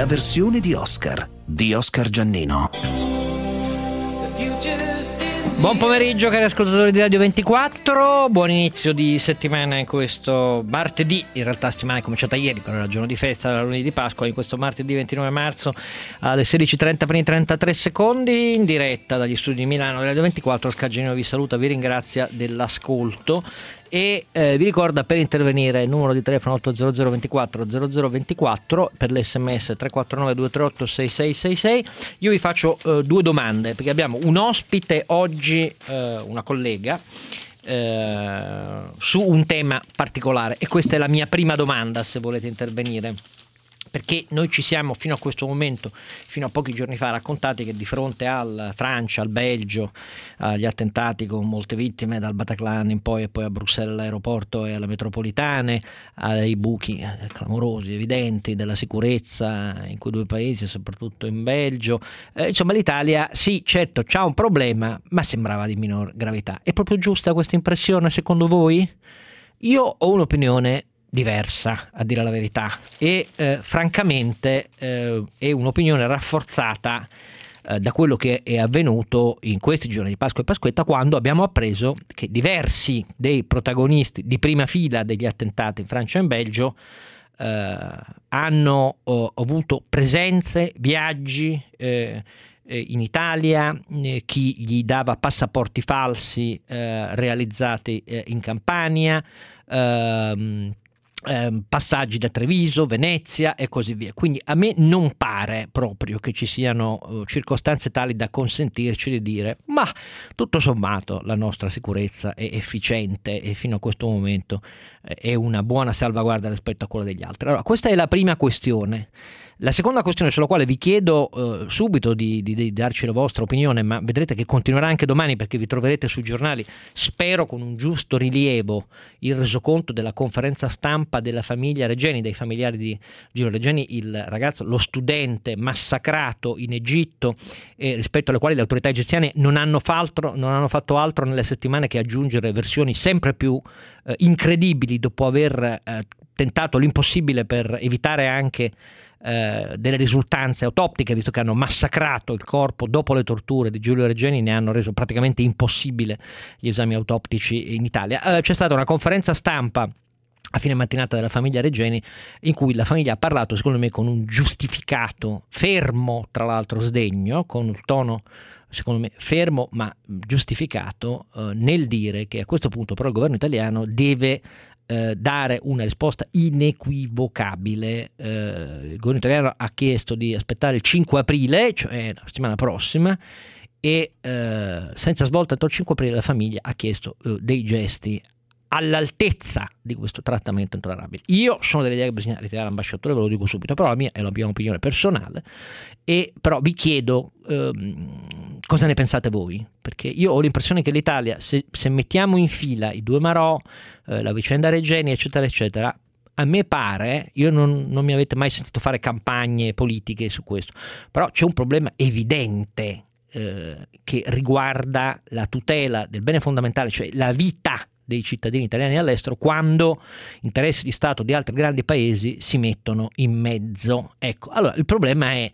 la versione di Oscar Giannino. Buon pomeriggio cari ascoltatori di Radio 24, buon inizio di settimana in questo martedì, in realtà settimana è cominciata ieri, però era giorno di festa, era lunedì di Pasqua, in questo martedì 29 marzo alle 16:30 per i 33 secondi, in diretta dagli studi di Milano di Radio 24. Oscar Giannino vi saluta, vi ringrazia dell'ascolto e vi ricorda per intervenire il numero di telefono 800 24 0024, per l'SMS 349 238 6666. Io vi faccio due domande perché abbiamo un ospite oggi, una collega, su un tema particolare, e questa è la mia prima domanda se volete intervenire. Perché noi ci siamo fino a questo momento, fino a pochi giorni fa, raccontati che di fronte alla Francia, al Belgio, agli attentati con molte vittime dal Bataclan in poi e poi a Bruxelles all'aeroporto e alle metropolitane, ai buchi clamorosi, evidenti della sicurezza in quei due paesi, soprattutto in Belgio, insomma l'Italia sì, certo, c'ha un problema, ma sembrava di minor gravità. È proprio giusta questa impressione secondo voi? Io ho un'opinione diversa, a dire la verità, e francamente è un'opinione rafforzata da quello che è avvenuto in questi giorni di Pasqua e Pasquetta, quando abbiamo appreso che diversi dei protagonisti di prima fila degli attentati in Francia e in Belgio hanno avuto presenze, viaggi in Italia, chi gli dava passaporti falsi realizzati in Campania, passaggi da Treviso, Venezia e così via. Quindi a me non pare proprio che ci siano circostanze tali da consentirci di dire ma tutto sommato la nostra sicurezza è efficiente e fino a questo momento è una buona salvaguardia rispetto a quella degli altri. Allora, questa è la prima questione. La seconda questione, sulla quale vi chiedo subito di darci la vostra opinione, ma vedrete che continuerà anche domani perché vi troverete sui giornali, spero con un giusto rilievo, il resoconto della conferenza stampa della famiglia Regeni, dei familiari di Giulio Regeni, il ragazzo, lo studente massacrato in Egitto, e rispetto alle quali le autorità egiziane non hanno fatto altro nelle settimane che aggiungere versioni sempre più incredibili, dopo aver tentato l'impossibile per evitare anche delle risultanze autoptiche, visto che hanno massacrato il corpo dopo le torture di Giulio Regeni, ne hanno reso praticamente impossibile gli esami autoptici in Italia. C'è stata una conferenza stampa a fine mattinata della famiglia Regeni in cui la famiglia ha parlato, secondo me, con un giustificato, fermo tra l'altro sdegno, con un tono secondo me fermo ma giustificato, nel dire che a questo punto però il governo italiano deve dare una risposta inequivocabile. Il governo italiano ha chiesto di aspettare il 5 aprile, cioè la settimana prossima, e senza svolta entro il 5 aprile la famiglia ha chiesto dei gesti all'altezza di questo trattamento intollerabile. Io sono dell'idea che bisogna ritirare l'ambasciatore, ve lo dico subito, però la mia è la mia opinione personale, e però vi chiedo cosa ne pensate voi, perché io ho l'impressione che l'Italia, se mettiamo in fila i due Marò, la vicenda Regeni, eccetera eccetera, a me pare, io non mi avete mai sentito fare campagne politiche su questo, però c'è un problema evidente che riguarda la tutela del bene fondamentale, cioè la vita dei cittadini italiani all'estero, quando interessi di Stato di altri grandi paesi si mettono in mezzo. Ecco, allora il problema è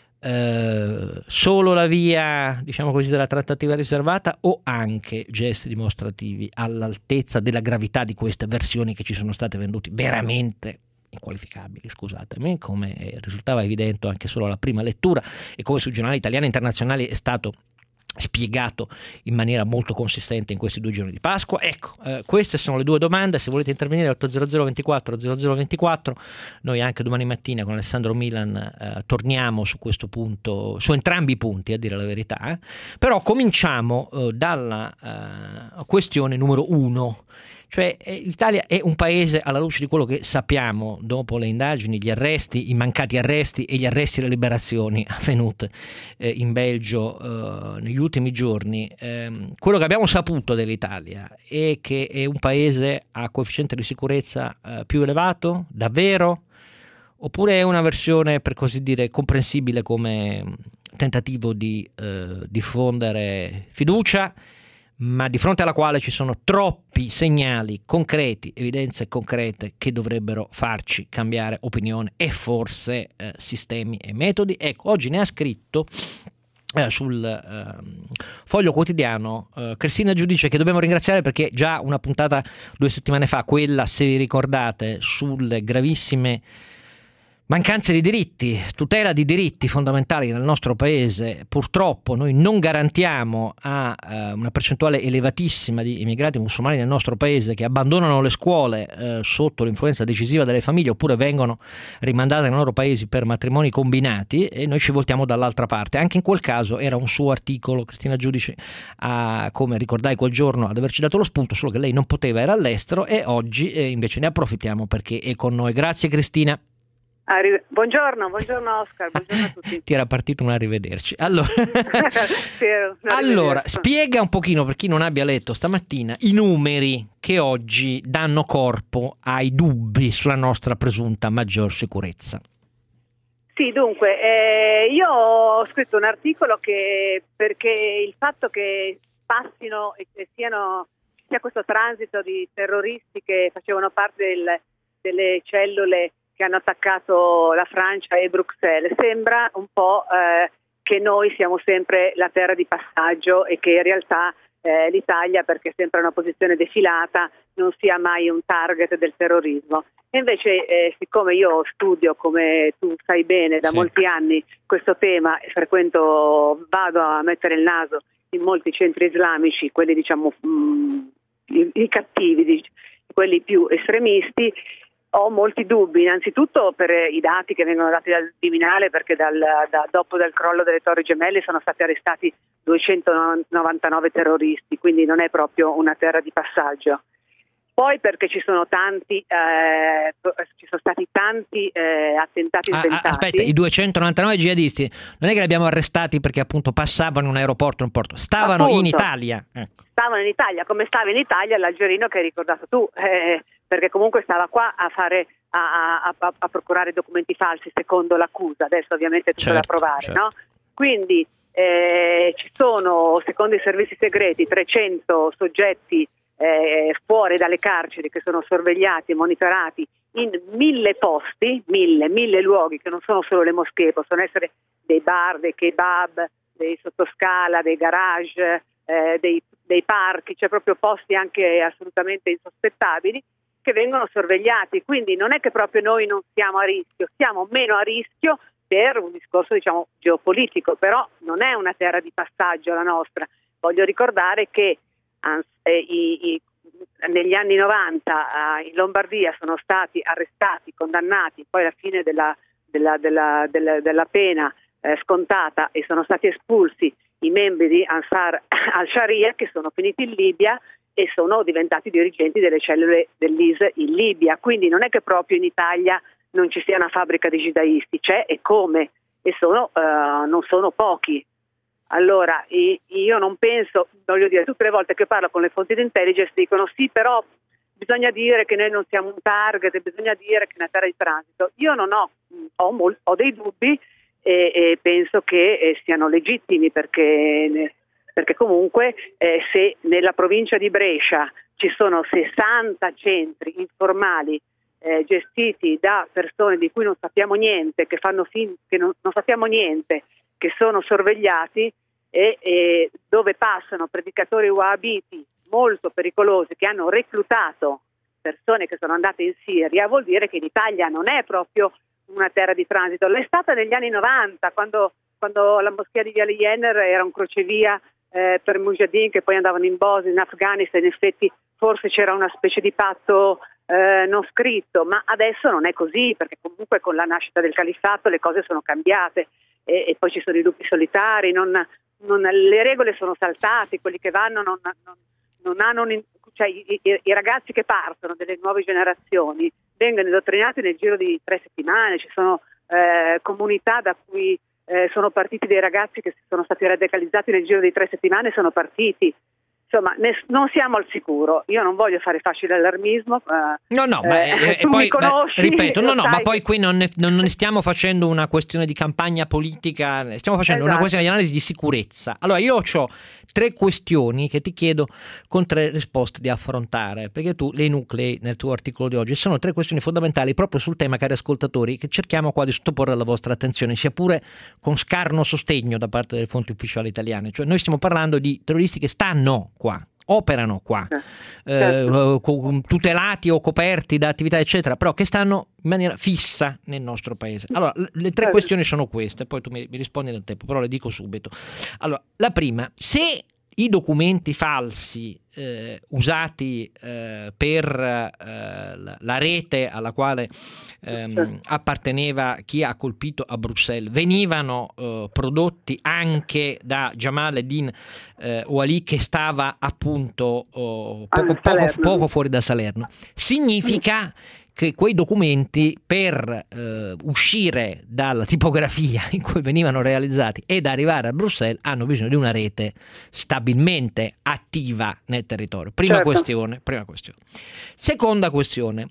solo la via, diciamo così, della trattativa riservata, o anche gesti dimostrativi all'altezza della gravità di queste versioni che ci sono state vendute veramente inqualificabili, scusatemi, come risultava evidente anche solo alla prima lettura e come sui giornali italiani e internazionali è stato spiegato in maniera molto consistente in questi 2 giorni di Pasqua. Ecco, queste sono le due domande. Se volete intervenire 800 24 0024, noi anche domani mattina con Alessandro Milan torniamo su questo punto, su entrambi i punti, a dire la verità, però cominciamo dalla questione numero 1. Cioè l'Italia è un paese, alla luce di quello che sappiamo dopo le indagini, gli arresti, i mancati arresti e gli arresti e le liberazioni avvenute in Belgio negli ultimi giorni, quello che abbiamo saputo dell'Italia è che è un paese a coefficiente di sicurezza più elevato, davvero? Oppure è una versione, per così dire, comprensibile come tentativo di diffondere fiducia, ma di fronte alla quale ci sono troppi segnali concreti, evidenze concrete che dovrebbero farci cambiare opinione e forse sistemi e metodi. Ecco, oggi ne ha scritto sul Foglio Quotidiano Cristina Giudice, che dobbiamo ringraziare perché già una puntata 2 settimane fa, quella, se vi ricordate, sulle gravissime mancanze di diritti, tutela di diritti fondamentali nel nostro paese. Purtroppo noi non garantiamo a una percentuale elevatissima di immigrati musulmani nel nostro paese che abbandonano le scuole sotto l'influenza decisiva delle famiglie, oppure vengono rimandate nei loro paesi per matrimoni combinati, e noi ci voltiamo dall'altra parte. Anche in quel caso era un suo articolo, Cristina Giudice, come ricordai quel giorno, ad averci dato lo spunto, solo che lei non poteva, era all'estero, e oggi invece ne approfittiamo perché è con noi. Grazie Cristina. Buongiorno Oscar, buongiorno a tutti. Ti era partito un arrivederci. Allora, allora, spiega un pochino, per chi non abbia letto stamattina, i numeri che oggi danno corpo ai dubbi sulla nostra presunta maggior sicurezza. Sì, dunque, io ho scritto un articolo perché il fatto che passino e che sia questo transito di terroristi che facevano parte delle cellule che hanno attaccato la Francia e Bruxelles, sembra un po' che noi siamo sempre la terra di passaggio e che in realtà l'Italia, perché è sempre una posizione defilata, non sia mai un target del terrorismo. E invece, siccome io studio, come tu sai bene, da molti anni questo tema e vado a mettere il naso in molti centri islamici, quelli diciamo i cattivi, quelli più estremisti, ho molti dubbi, innanzitutto per i dati che vengono dati dal Viminale, perché dopo il crollo delle Torri Gemelle sono stati arrestati 299 terroristi, quindi non è proprio una terra di passaggio. Poi perché ci sono stati tanti attentati sventati. Aspetta, i 299 jihadisti non è che li abbiamo arrestati perché appunto passavano in un aeroporto, in un porto, stavano appunto in Italia. Ecco. Stavano in Italia, come stava in Italia l'algerino che hai ricordato tu, perché comunque stava qua a procurare documenti falsi secondo l'accusa. Adesso ovviamente è tutto da provare, no? Quindi ci sono, secondo i servizi segreti, 300 soggetti fuori dalle carceri che sono sorvegliati e monitorati in 1000 posti, 1000 luoghi, che non sono solo le moschee, possono essere dei bar, dei kebab, dei sottoscala, dei garage, dei parchi, cioè proprio posti anche assolutamente insospettabili che vengono sorvegliati. Quindi non è che proprio noi non siamo a rischio, siamo meno a rischio per un discorso diciamo geopolitico, però non è una terra di passaggio la nostra. Voglio ricordare che negli anni 90 in Lombardia sono stati arrestati, condannati, poi alla fine della pena scontata, e sono stati espulsi i membri di Ansar al-Sharia, che sono finiti in Libia e sono diventati dirigenti delle cellule dell'IS in Libia. Quindi non è che proprio in Italia non ci sia una fabbrica di jihadisti, c'è e come, e non sono pochi. Allora, io non penso, voglio dire, tutte le volte che parlo con le fonti di intelligence dicono sì, però bisogna dire che noi non siamo un target, bisogna dire che è una terra di transito. Io non ho dei dubbi e penso che siano legittimi, perché comunque se nella provincia di Brescia ci sono 60 centri informali gestiti da persone di cui non sappiamo niente, che non sappiamo niente, che sono sorvegliati e dove passano predicatori wahhabiti molto pericolosi che hanno reclutato persone che sono andate in Siria, vuol dire che l'Italia non è proprio una terra di transito. L'è stata negli anni 90, quando la moschea di Viale Jenner era un crocevia per mujahideen che poi andavano in Bosnia, in Afghanistan. In effetti forse c'era una specie di patto non scritto, ma adesso non è così, perché comunque con la nascita del califfato le cose sono cambiate e poi ci sono i lupi solitari, le regole sono saltate, quelli che vanno non hanno, cioè i ragazzi che partono delle nuove generazioni vengono indottrinati nel giro di 3 settimane. Ci sono comunità da cui sono partiti dei ragazzi che sono stati radicalizzati nel giro di 3 settimane, sono partiti. insomma, non siamo al sicuro. Io non voglio fare facile allarmismo. No, ma tu poi mi conosci, ripeto, no, sai ma poi qui non ne stiamo facendo una questione di campagna politica, stiamo facendo una questione di analisi di sicurezza. Allora, io ho 3 questioni che ti chiedo con 3 risposte di affrontare, perché tu le nuclei nel tuo articolo di oggi. Sono 3 questioni fondamentali proprio sul tema, cari ascoltatori, che cerchiamo qua di sottoporre alla vostra attenzione, sia pure con scarno sostegno da parte delle fonti ufficiali italiane. Cioè, noi stiamo parlando di terroristi che stanno qua, operano qua, tutelati o coperti da attività eccetera, però che stanno in maniera fissa nel nostro paese. Allora, le 3 questioni sono queste, poi tu mi rispondi nel tempo, però le dico subito. Allora, la prima: se i documenti falsi usati per la rete alla quale apparteneva chi ha colpito a Bruxelles venivano prodotti anche da Jamal Eddin Ouali, che stava appunto poco fuori da Salerno, significa che quei documenti, per uscire dalla tipografia in cui venivano realizzati ed arrivare a Bruxelles, hanno bisogno di una rete stabilmente attiva nel territorio. Prima questione. Seconda questione: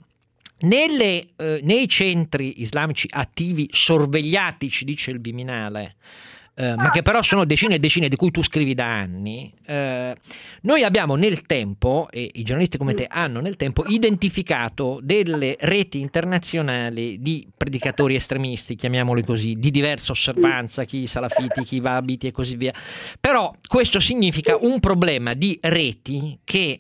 nei centri islamici attivi sorvegliati, ci dice il Viminale, ma che però sono decine e decine, di cui tu scrivi da anni, noi abbiamo nel tempo, e i giornalisti come te hanno nel tempo, identificato delle reti internazionali di predicatori estremisti, chiamiamoli così, di diversa osservanza, chi salafiti, chi wahabiti e così via. Però questo significa un problema di reti che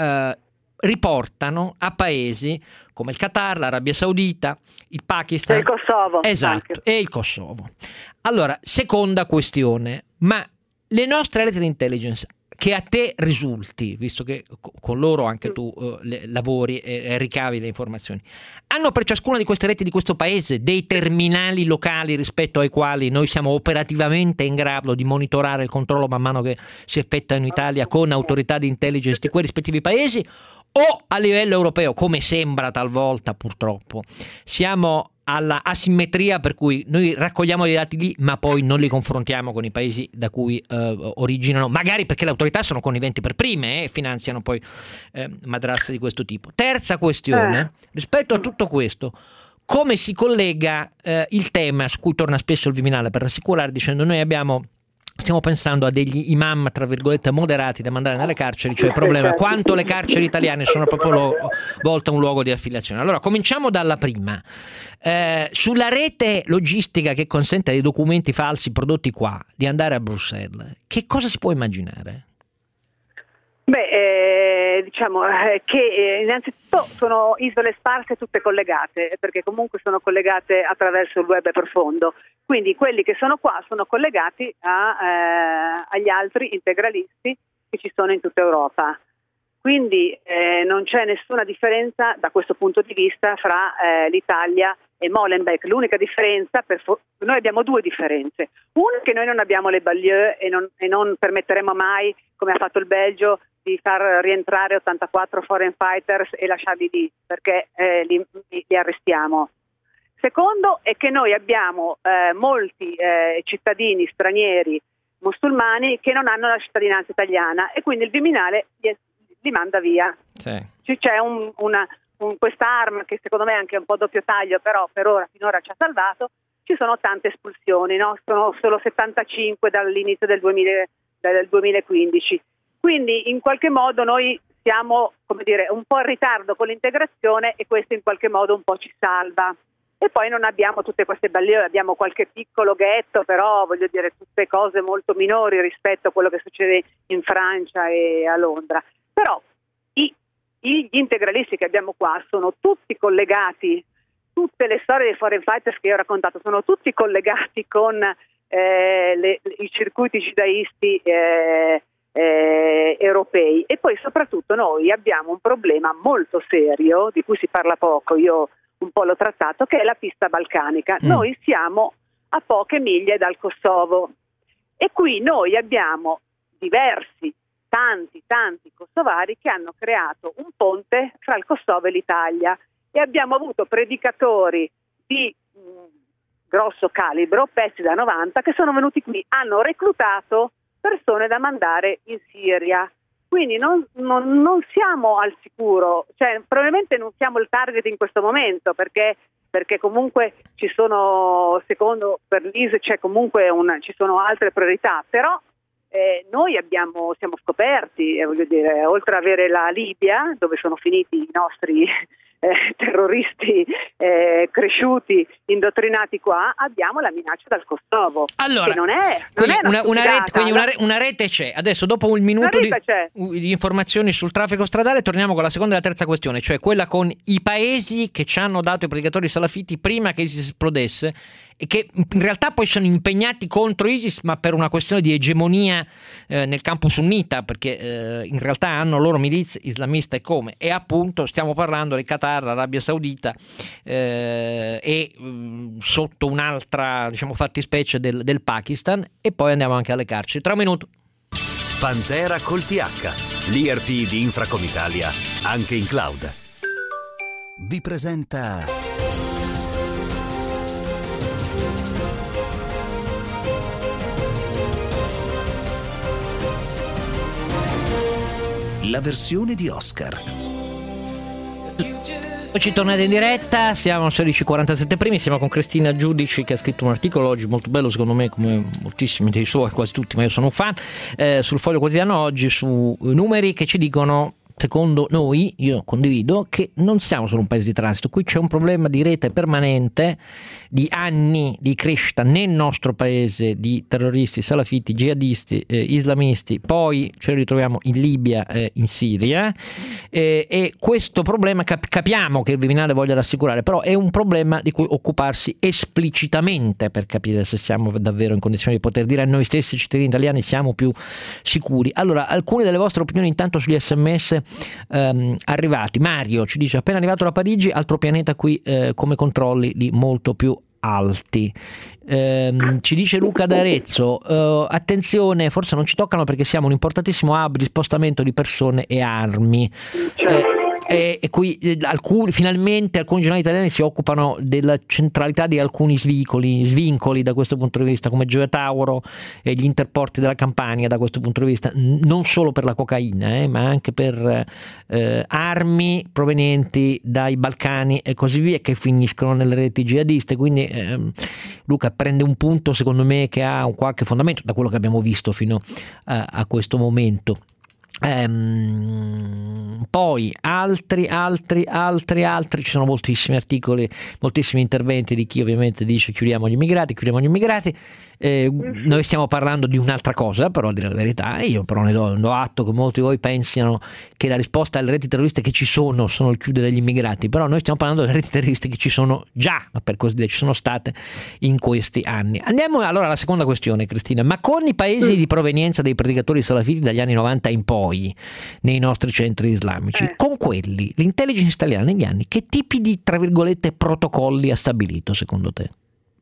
riportano a paesi come il Qatar, l'Arabia Saudita, il Pakistan, il Kosovo. Esatto, anche. e il Kosovo. Allora, seconda questione: ma le nostre reti di intelligence, che a te risulti, visto che con loro anche tu lavori e ricavi le informazioni, hanno per ciascuna di queste reti di questo paese dei terminali locali rispetto ai quali noi siamo operativamente in grado di monitorare il controllo man mano che si effettua in Italia con autorità di intelligence di quei rispettivi paesi? O a livello europeo, come sembra talvolta purtroppo, siamo alla asimmetria per cui noi raccogliamo dei dati lì ma poi non li confrontiamo con i paesi da cui originano, magari perché le autorità sono conniventi per prime e finanziano poi madrasse di questo tipo. Terza questione: rispetto a tutto questo, come si collega il tema su cui torna spesso il Viminale per rassicurare, dicendo stiamo pensando a degli imam, tra virgolette, moderati da mandare nelle carceri, cioè il problema quanto le carceri italiane sono proprio volte a un luogo di affiliazione. Allora, cominciamo dalla prima. Sulla rete logistica che consente ai documenti falsi prodotti qua di andare a Bruxelles, che cosa si può immaginare? Diciamo che innanzitutto sono isole sparse tutte collegate, perché comunque sono collegate attraverso il web profondo, quindi quelli che sono qua sono collegati agli altri integralisti che ci sono in tutta Europa. Quindi non c'è nessuna differenza da questo punto di vista fra l'Italia e Molenbeek. L'unica differenza, noi abbiamo 2 differenze. Una è che noi non abbiamo le banlieue e non permetteremo mai, come ha fatto il Belgio, di far rientrare 84 foreign fighters e lasciarli lì, perché li arrestiamo. Secondo è che noi abbiamo molti cittadini stranieri musulmani che non hanno la cittadinanza italiana e quindi il Viminale li manda via. Sì. C'è questa arma che secondo me è anche un po' doppio taglio, però finora ci ha salvato. Ci sono tante espulsioni, no? Sono solo 75 dall'inizio del 2015. Quindi in qualche modo noi siamo, come dire, un po' in ritardo con l'integrazione e questo in qualche modo un po' ci salva. E poi non abbiamo tutte queste banlieue, abbiamo qualche piccolo ghetto, però voglio dire tutte cose molto minori rispetto a quello che succede in Francia e a Londra. Però gli integralisti che abbiamo qua sono tutti collegati, tutte le storie dei foreign fighters che io ho raccontato sono tutti collegati con i circuiti jihadisti europei. E poi soprattutto noi abbiamo un problema molto serio di cui si parla poco, io un po' l'ho trattato, che è la pista balcanica. Noi siamo a poche miglia dal Kosovo e qui noi abbiamo tanti kosovari che hanno creato un ponte fra il Kosovo e l'Italia e abbiamo avuto predicatori di grosso calibro, pezzi da 90, che sono venuti qui, hanno reclutato persone da mandare in Siria quindi non siamo al sicuro, cioè probabilmente non siamo il target in questo momento, perché comunque ci sono, secondo per l'ISE c'è comunque ci sono altre priorità, però noi siamo scoperti, voglio dire, oltre ad avere la Libia, dove sono finiti i nostri terroristi cresciuti, indottrinati qua, abbiamo la minaccia dal Kosovo. Allora, che non è una rete c'è. Adesso, dopo un minuto di informazioni sul traffico stradale, torniamo con la seconda e la terza questione, cioè quella con i paesi che ci hanno dato i predicatori salafiti prima che ISIS esplodesse, e che in realtà poi sono impegnati contro ISIS, ma per una questione di egemonia nel campo sunnita, perché in realtà hanno loro milizie islamiste e come. E appunto stiamo parlando di Qatar, Arabia Saudita e sotto un'altra, diciamo, fattispecie del Pakistan, e poi andiamo anche alle carceri. Tra un minuto. Pantera col TH, l'ERP di Infracom Italia, anche in cloud. Vi presenta la versione di Oscar. Ci tornate in diretta, siamo 16:47 primi, siamo con Cristina Giudici, che ha scritto un articolo oggi molto bello, secondo me, come moltissimi dei suoi, quasi tutti, ma io sono un fan, sul Foglio Quotidiano oggi, su numeri che ci dicono, secondo noi, io condivido, che non siamo solo un paese di transito, qui c'è un problema di rete permanente, di anni di crescita nel nostro paese di terroristi, salafiti, jihadisti, islamisti, poi ce li ritroviamo in Libia, in Siria, e questo problema capiamo che il Viminale voglia rassicurare, però è un problema di cui occuparsi esplicitamente, per capire se siamo davvero in condizione di poter dire a noi stessi, cittadini italiani, siamo più sicuri. Allora, alcune delle vostre opinioni intanto sugli SMS arrivati. Mario ci dice: appena arrivato da Parigi, altro pianeta qui, come controlli lì molto più alti. Ci dice Luca d'Arezzo: attenzione, forse non ci toccano perché siamo un importantissimo hub di spostamento di persone e armi. E qui finalmente alcuni giornali italiani si occupano della centralità di alcuni svincoli da questo punto di vista, come Gioia Tauro e gli interporti della Campania, da questo punto di vista, non solo per la cocaina, ma anche per armi provenienti dai Balcani e così via, che finiscono nelle reti jihadiste. Quindi Luca prende un punto, secondo me, che ha un qualche fondamento da quello che abbiamo visto fino a questo momento. Poi altri, ci sono moltissimi articoli, moltissimi interventi di chi ovviamente dice chiudiamo gli immigrati. Noi stiamo parlando di un'altra cosa, però, a dire la verità, e io però ne do atto che molti di voi pensano che la risposta alle reti terroriste che ci sono il chiudere gli immigrati, però noi stiamo parlando delle reti terroriste che ci sono già, per così dire, ci sono state in questi anni. Andiamo allora alla seconda questione, Cristina: ma con i paesi di provenienza dei predicatori salafiti dagli anni 90 in poi nei nostri centri islamici, con quelli l'intelligence italiana negli anni che tipi di, tra virgolette, protocolli ha stabilito, secondo te?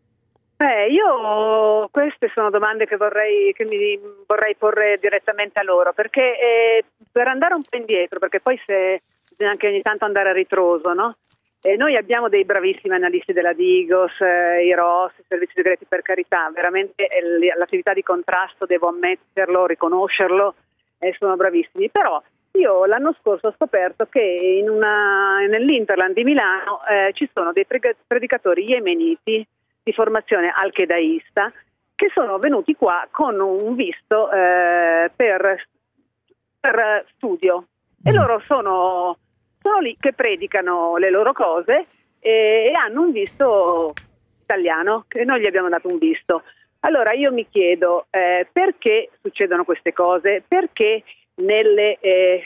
Io queste sono domande che mi vorrei porre direttamente a loro, perché per andare un po' indietro, perché poi bisogna anche ogni tanto andare a ritroso, no? Noi abbiamo dei bravissimi analisti della Digos, i ROS, i servizi segreti, per carità, veramente l'attività di contrasto, devo ammetterlo, riconoscerlo, sono bravissimi, però io l'anno scorso ho scoperto che nell'Interland di Milano ci sono dei predicatori yemeniti di formazione al-Qaedaista che sono venuti qua con un visto per studio, e loro sono lì che predicano le loro cose e hanno un visto italiano, che noi gli abbiamo dato un visto. Allora io mi chiedo perché succedono queste cose, perché nelle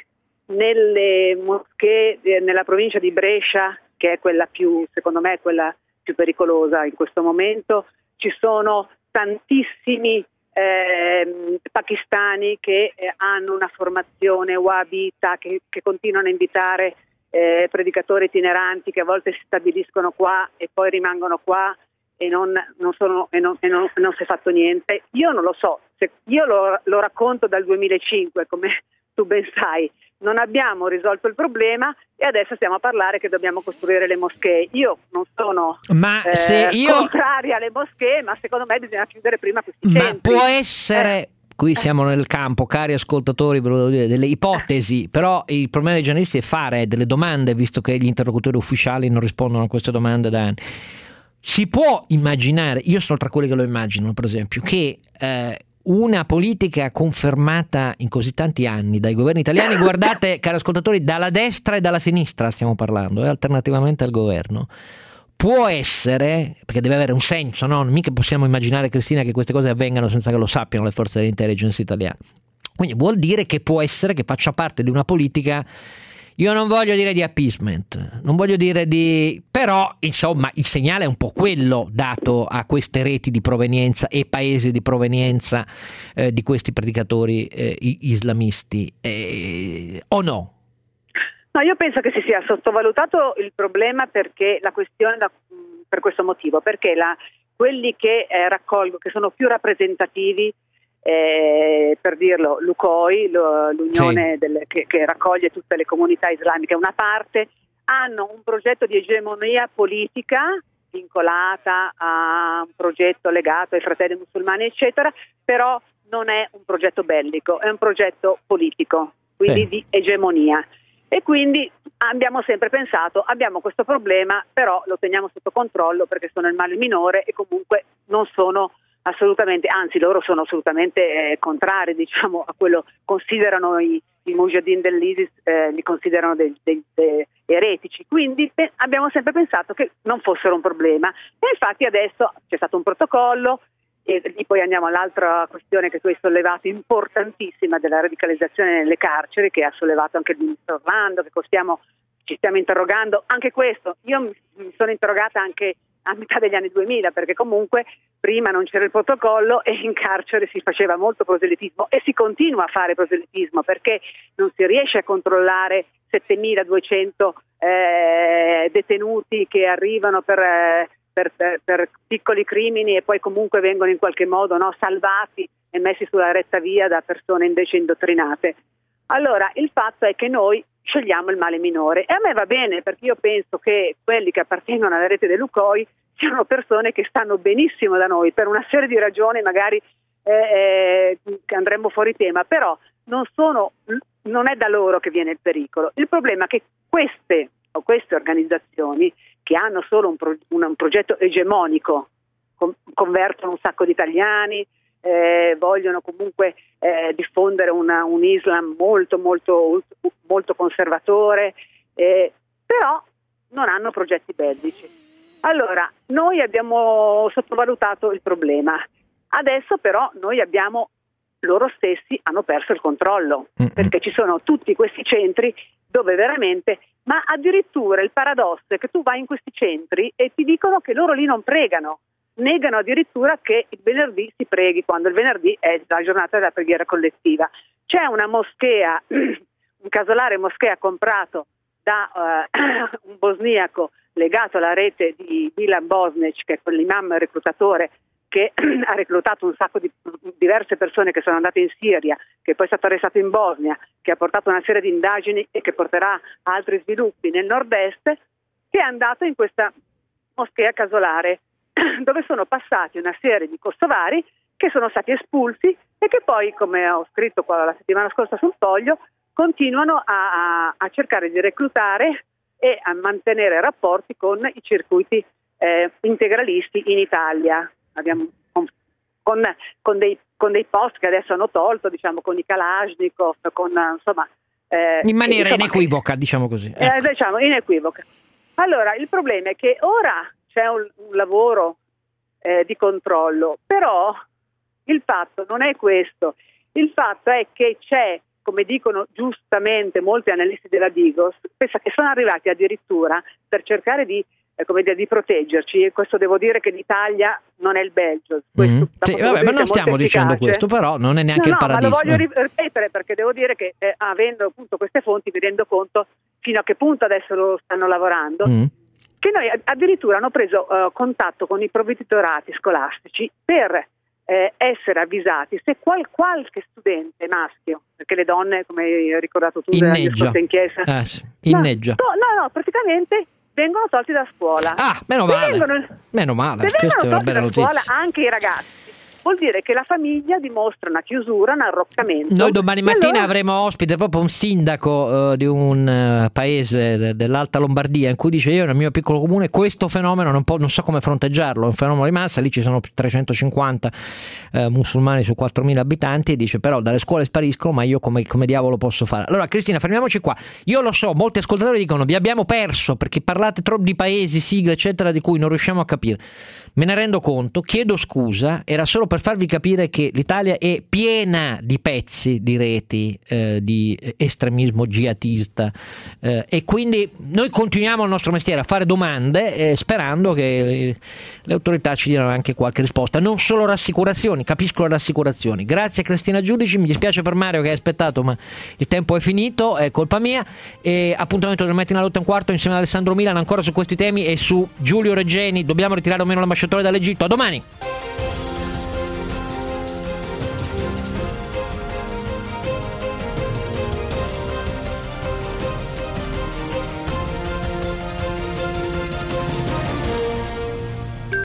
moschee nella provincia di Brescia, che è quella più, secondo me, quella più pericolosa in questo momento, ci sono tantissimi pakistani che hanno una formazione wahhabita, che continuano a invitare predicatori itineranti che a volte si stabiliscono qua e poi rimangono qua e non si è fatto niente. Io non lo so, io lo racconto dal 2005, come tu ben sai. Non abbiamo risolto il problema e adesso stiamo a parlare che dobbiamo costruire le moschee. Io non sono contraria alle moschee, ma secondo me bisogna chiudere prima questi centri. Ma può essere qui siamo nel campo, cari ascoltatori, ve lo devo dire, delle ipotesi, però il problema dei giornalisti è fare delle domande, visto che gli interlocutori ufficiali non rispondono a queste domande da anni. Si può immaginare, io sono tra quelli che lo immaginano, per esempio, che una politica confermata in così tanti anni dai governi italiani, guardate cari ascoltatori, dalla destra e dalla sinistra stiamo parlando, alternativamente al governo, può essere, perché deve avere un senso, no? Mica possiamo immaginare, Cristina, che queste cose avvengano senza che lo sappiano le forze dell'intelligence italiane. Quindi vuol dire che può essere che faccia parte di una politica, io non voglio dire di appeasement, non voglio dire di... però insomma il segnale è un po' quello dato a queste reti di provenienza e paesi di provenienza di questi predicatori islamisti, o no? No, io penso che si sia sottovalutato il problema, perché la questione per questo motivo, perché quelli che raccolgo, che sono più rappresentativi, per dirlo, l'UCOI, l'unione che raccoglie tutte le comunità islamiche, una parte, hanno un progetto di egemonia politica vincolata a un progetto legato ai fratelli musulmani, eccetera, però non è un progetto bellico, è un progetto politico, quindi di egemonia. E quindi abbiamo sempre pensato, abbiamo questo problema, però lo teniamo sotto controllo perché sono il male minore e comunque non sono assolutamente, anzi loro sono assolutamente contrari, diciamo, a quello, considerano i mujahideen dell'ISIS, li considerano dei eretici, quindi abbiamo sempre pensato che non fossero un problema, e infatti adesso c'è stato un protocollo. E poi andiamo all'altra questione che tu hai sollevato, importantissima, della radicalizzazione nelle carceri, che ha sollevato anche il ministro Orlando, che ci stiamo interrogando. Anche questo, io mi sono interrogata anche a metà degli anni 2000, perché comunque prima non c'era il protocollo e in carcere si faceva molto proselitismo e si continua a fare proselitismo, perché non si riesce a controllare 7.200 detenuti che arrivano per piccoli crimini e poi comunque vengono in qualche modo salvati e messi sulla retta via da persone invece indottrinate. Allora il fatto è che noi scegliamo il male minore, e a me va bene, perché io penso che quelli che appartengono alla rete dell'UCOI siano persone che stanno benissimo da noi per una serie di ragioni, magari che andremmo fuori tema, però non è da loro che viene il pericolo. Il problema è che queste organizzazioni, che hanno solo un progetto egemonico, convertono un sacco di italiani, vogliono comunque diffondere un Islam molto molto molto conservatore, però non hanno progetti bellici. Allora noi abbiamo sottovalutato il problema, adesso però loro stessi hanno perso il controllo, perché ci sono tutti questi centri dove veramente, ma addirittura il paradosso è che tu vai in questi centri e ti dicono che loro lì non pregano, negano addirittura che il venerdì si preghi, quando il venerdì è la giornata della preghiera collettiva. C'è una moschea, un casolare moschea comprato da un bosniaco legato alla rete di Milan Bosnic, che è quell'imam reclutatore che ha reclutato un sacco di diverse persone che sono andate in Siria, che poi è stato arrestato in Bosnia, che ha portato una serie di indagini e che porterà a altri sviluppi nel nord-est, che è andato in questa moschea casolare dove sono passati una serie di kosovari che sono stati espulsi e che poi, come ho scritto la settimana scorsa sul Foglio, continuano a cercare di reclutare e a mantenere rapporti con i circuiti integralisti in Italia. Abbiamo con dei post che adesso hanno tolto, diciamo, con i Kalashnikov, in maniera inequivoca, diciamo così. Ecco. Diciamo inequivoca. Allora il problema è che ora c'è un lavoro di controllo, però il fatto non è questo. Il fatto è che c'è, come dicono giustamente molti analisti della Digos, pensa che sono arrivati addirittura per cercare di proteggerci, e questo devo dire che l'Italia non è il Belgio. Ma non stiamo dicendo questo, però non è neanche il paradiso. Ma lo voglio ripetere, perché devo dire che avendo appunto queste fonti mi rendo conto fino a che punto adesso lo stanno lavorando, che noi addirittura hanno preso contatto con i provveditorati scolastici per essere avvisati se qualche studente maschio, perché le donne, come hai ricordato tu, inneggia in chiesa, inneggia. No, praticamente vengono tolti da scuola. Meno male. Meno male. Se vengono tolti da scuola anche i ragazzi, vuol dire che la famiglia dimostra una chiusura, un arroccamento. Noi domani mattina avremo ospite proprio un sindaco di un paese dell'Alta Lombardia, in cui dice: io nel mio piccolo comune questo fenomeno non so come fronteggiarlo, è un fenomeno di massa, lì ci sono 350 musulmani su 4.000 abitanti, e dice però dalle scuole spariscono, ma io come diavolo posso fare? Allora Cristina, fermiamoci qua. Io lo so, molti ascoltatori dicono: vi abbiamo perso perché parlate troppo di paesi, sigle eccetera, di cui non riusciamo a capire. Me ne rendo conto, chiedo scusa, era solo per farvi capire che l'Italia è piena di pezzi, di reti di estremismo jihadista, e quindi noi continuiamo il nostro mestiere a fare domande, sperando che le autorità ci diano anche qualche risposta, non solo rassicurazioni. Capisco le rassicurazioni. Grazie Cristina Giudici, mi dispiace per Mario che hai aspettato, ma il tempo è finito, è colpa mia. E appuntamento del mattina alle 8:15 insieme ad Alessandro Milan ancora su questi temi e su Giulio Regeni. Dobbiamo ritirare o meno l'ambasciatore dall'Egitto. A domani.